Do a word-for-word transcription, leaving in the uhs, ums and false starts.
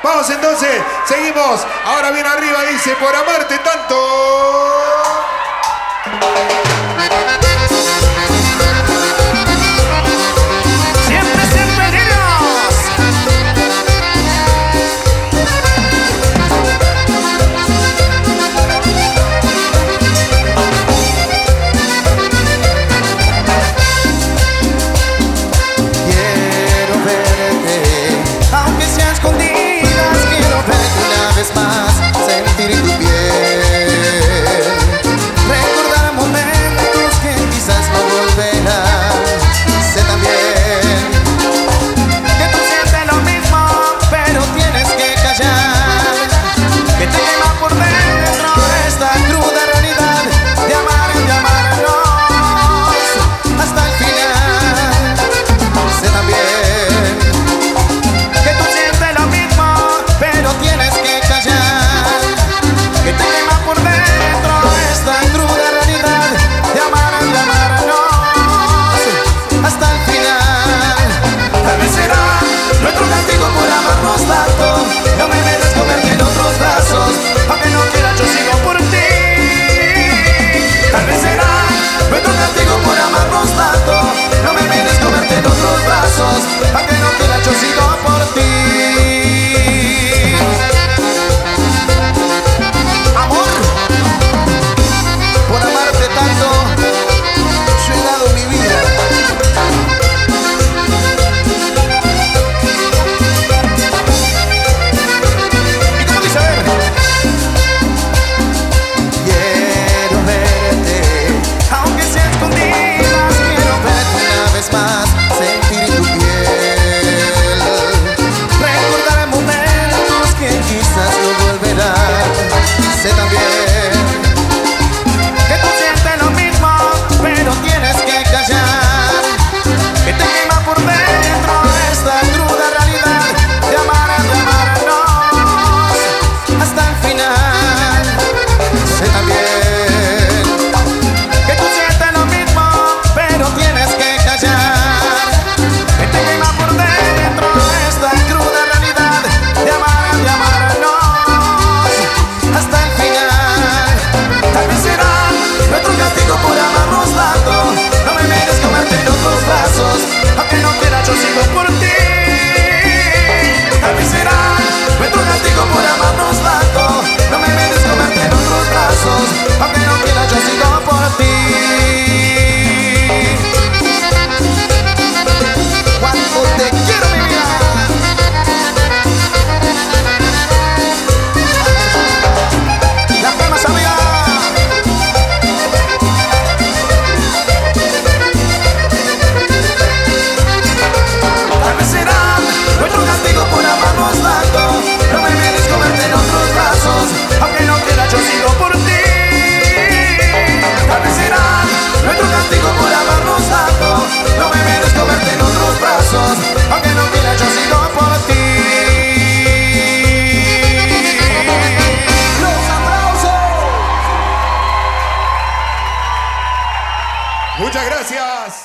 Vamos entonces, seguimos. Ahora bien arriba dice, por amarte tanto. Siempre, siempre llenos. Quiero verte, aunque sea escondidas, quiero verte una vez más, sentir tu piel, recordar momentos que quizás no volverán. Sé también Que tú sientes lo mismo, pero tienes que callar. Que te quema por dentro esta cruda realidad de amar y de amarnos hasta el final. Sé también que tú sientes lo mismo, pero tienes que callar. Que te quema por dentro esta cruda realidad de amar y de amarnos hasta el final. Tal vez será nuestro castigo por amarnos tanto. No me merezco verte en otros brazos, aunque no quiera yo sigo por ti. Tal vez será nuestro castigo por amarnos tanto. No me merezco verte en otros brazos, aunque no quiera yo sigo por ti. Amor, Por amarte tanto, yo he dado mi vida. ¿y cómo dice? A ver. Quiero verte, Aunque sea escondidas, quiero verte una vez más, sentir tu piel, recordar momentos que quizás no volverán. Sé también que tú sientes lo mismo, pero tienes que callar. Que te quema por dentro esta cruda realidad de amar y de amarnos hasta el final. Sé también que tú sientes lo mismo, pero tienes que callar. Que te quema por dentro esta cruda realidad de amar y de amarnos hasta el final. Tal vez será nuestro castigo por amarnos tanto. No me merezco verte en otros brazos, aunque no quiera yo sigo por ti. Tal vez será nuestro castigo por amarnos tanto. No me merezco verte en otros brazos, aunque no quiera yo sigo por ti. Cuánto te quiero, mi vida. Las palmas arriba. Tal vez será nuestro castigo por amarnos tanto. No me merezco verte en otros brazos, aunque no quiera yo sigo por ti. Tal vez será nuestro castigo por amarnos tanto. No me merezco verte en otros brazos, aunque no quiera yo sigo por ti. Los aplausos. Muchas gracias.